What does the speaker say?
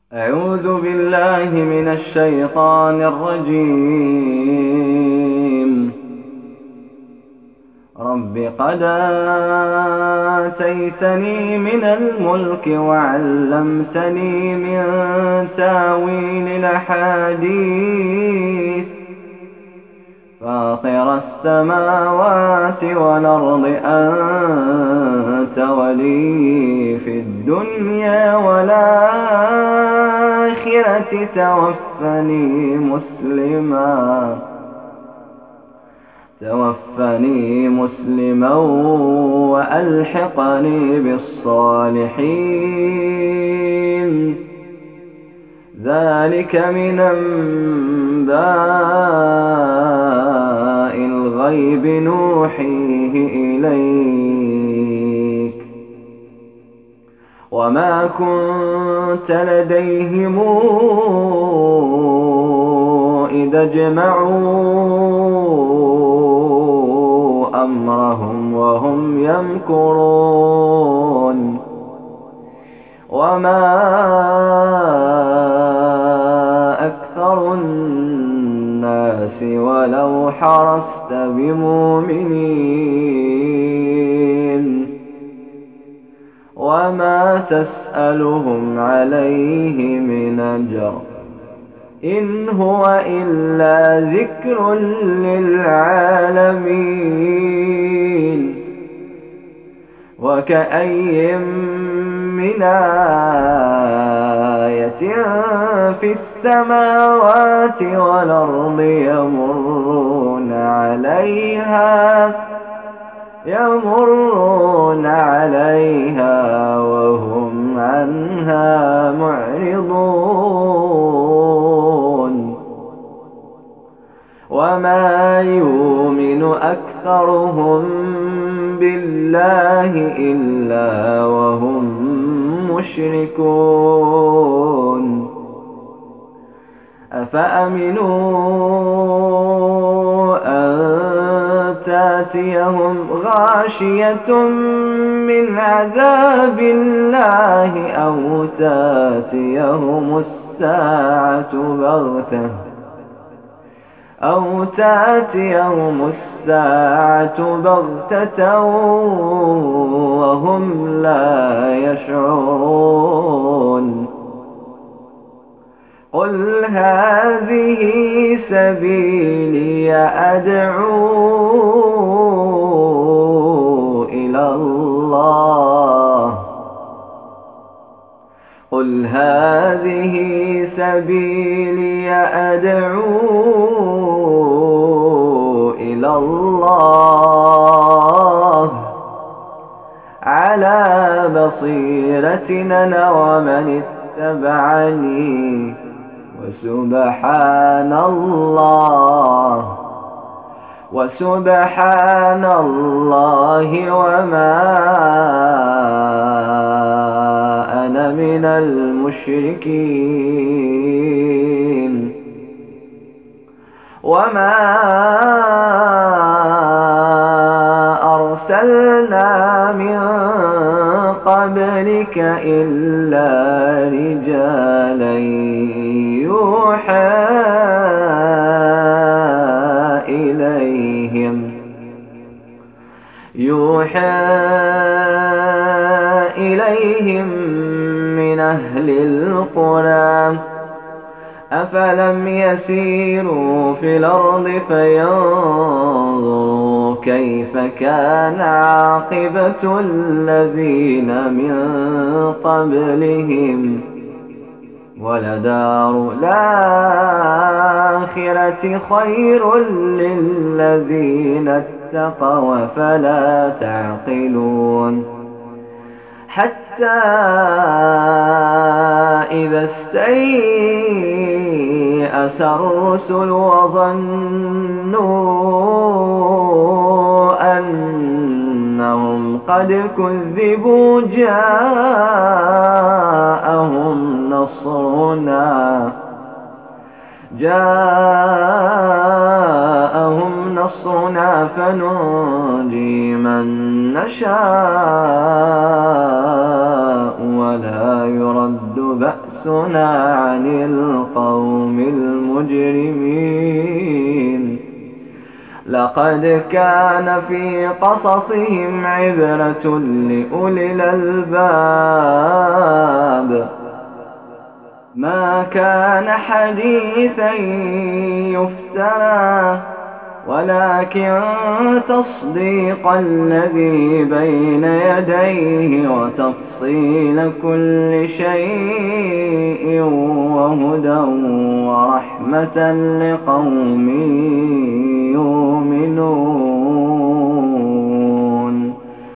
أعوذ بالله من الشيطان الرجيم. رب قد آتيتني من الملك وعلمتني من تاويل الأحاديث فاطر السماوات والأرض أنت ولي في الدنيا والآخرة توفني مسلما وألحقني بالصالحين. ذلك من أنباء الغيب نوحيه إليك وما كنت لديهم إذا اجمعوا أمرهم وهم يمكرون. وما أكثر الناس ولو حرصت بمؤمنين وما تسألهم عليه من أجر إن هو إلا ذكر للعالمين. وكأي من آية في السماوات والأرض يمرون عليها وهم عنها معرضون. وما يؤمن أكثرهم بالله إلا وهم مشركون. أفأمنوا أن تأتيهم غاشية من عذاب الله أو تأتيهم الساعة بغتة وهم لا يشعرون. قل هذه سبيلي أدعو إلى الله قل هذه سبيلي أدعو إلى الله على بصيرة أنا ومن اتبعني وسبحان الله وما أنا من المشركين. وما أرسلنا من قبلك إلا رجالا يوحى إليهم من أهل القرى. أفلم يسيروا في الأرض فينظروا كيف كان عاقبة الذين من قبلهم ولدار الآخرة خير للذين اتقوا فلا تعقلون. حتى إذا استيأس الرسل وظنوا أنهم قد كذبوا جاءهم نصرنا فننجي من نشاء ولا ولا يرد بأسنا عن القوم المجرمين. لقد كان في قصصهم عبرة لأولي الألباب. ما كان حديثا يفترى ولكن تصديق الذي بين يديه وتفصيل كل شيء وهدى ورحمة لقوم يؤمنون.